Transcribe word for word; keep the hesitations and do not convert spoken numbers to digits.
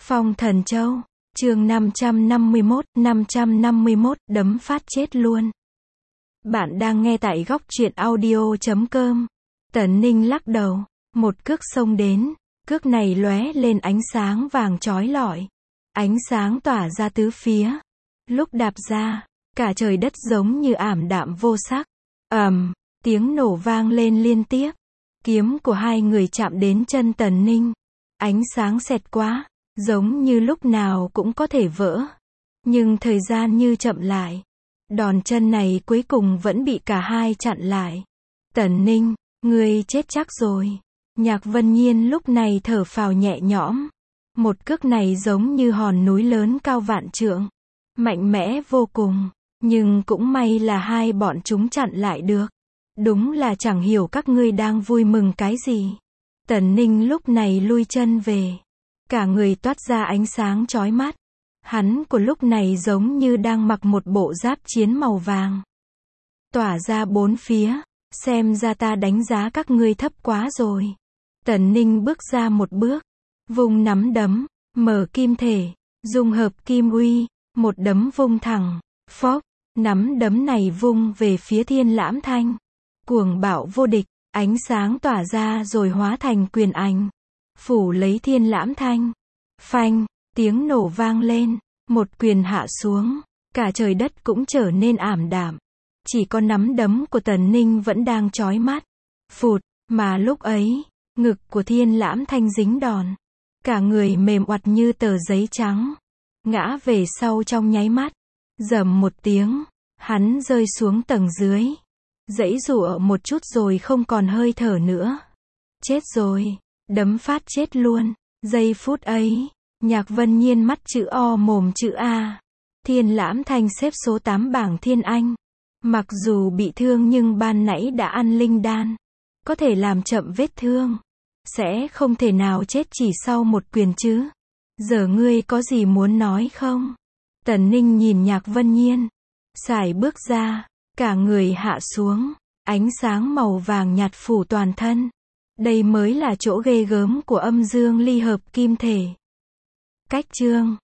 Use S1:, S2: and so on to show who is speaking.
S1: Phong Thần Châu, chương năm trăm năm mươi mốt, năm trăm năm mươi mốt, đấm phát chết luôn. Bạn đang nghe tại góc truyện audio chấm com. Tần Ninh lắc đầu, một cước xông đến, cước này lóe lên ánh sáng vàng chói lọi. Ánh sáng tỏa ra tứ phía. Lúc đạp ra, cả trời đất giống như ảm đạm vô sắc. Ầm, tiếng nổ vang lên liên tiếp. Kiếm của hai người chạm đến chân Tần Ninh. Ánh sáng xẹt qua, giống như lúc nào cũng có thể vỡ. Nhưng thời gian như chậm lại. Đòn chân này cuối cùng vẫn bị cả hai chặn lại. Tần Ninh, ngươi chết chắc rồi. Nhạc Vân Nhiên lúc này thở phào nhẹ nhõm. Một cước này giống như hòn núi lớn cao vạn trượng. Mạnh mẽ vô cùng. Nhưng cũng may là hai bọn chúng chặn lại được. Đúng là chẳng hiểu các ngươi đang vui mừng cái gì. Tần Ninh lúc này lui chân về. Cả người toát ra ánh sáng chói mắt. Hắn của lúc này giống như đang mặc một bộ giáp chiến màu vàng. Tỏa ra bốn phía. Xem ra ta đánh giá các ngươi thấp quá rồi. Tần Ninh bước ra một bước. Vung nắm đấm. Mở kim thể. Dung hợp kim uy. Một đấm vung thẳng. Phốc. Nắm đấm này vung về phía Thiên Lãm Thanh. Cuồng bạo vô địch. Ánh sáng tỏa ra rồi hóa thành quyền ảnh. Phủ lấy Thiên Lãm Thanh. Phanh. Tiếng nổ vang lên. Một quyền hạ xuống. Cả trời đất cũng trở nên ảm đạm. Chỉ có nắm đấm của Tần Ninh vẫn đang chói mắt. Phụt. Mà lúc ấy, ngực của Thiên Lãm Thanh dính đòn. Cả người mềm oặt như tờ giấy trắng. Ngã về sau trong nháy mắt. Rầm một tiếng. Hắn rơi xuống tầng dưới. Giãy giụa một chút rồi không còn hơi thở nữa. Chết rồi. Đấm phát chết luôn. Giây phút ấy, Nhạc Vân Nhiên mắt chữ O mồm chữ A. Thiên Lãm Thanh xếp số tám bảng Thiên Anh. Mặc dù bị thương nhưng ban nãy đã ăn linh đan. Có thể làm chậm vết thương. Sẽ không thể nào chết chỉ sau một quyền chứ. Giờ ngươi có gì muốn nói không? Tần Ninh nhìn Nhạc Vân Nhiên. Sải bước ra. Cả người hạ xuống. Ánh sáng màu vàng nhạt phủ toàn thân. Đây mới là chỗ ghê gớm của âm dương ly hợp kim thể. Cách chương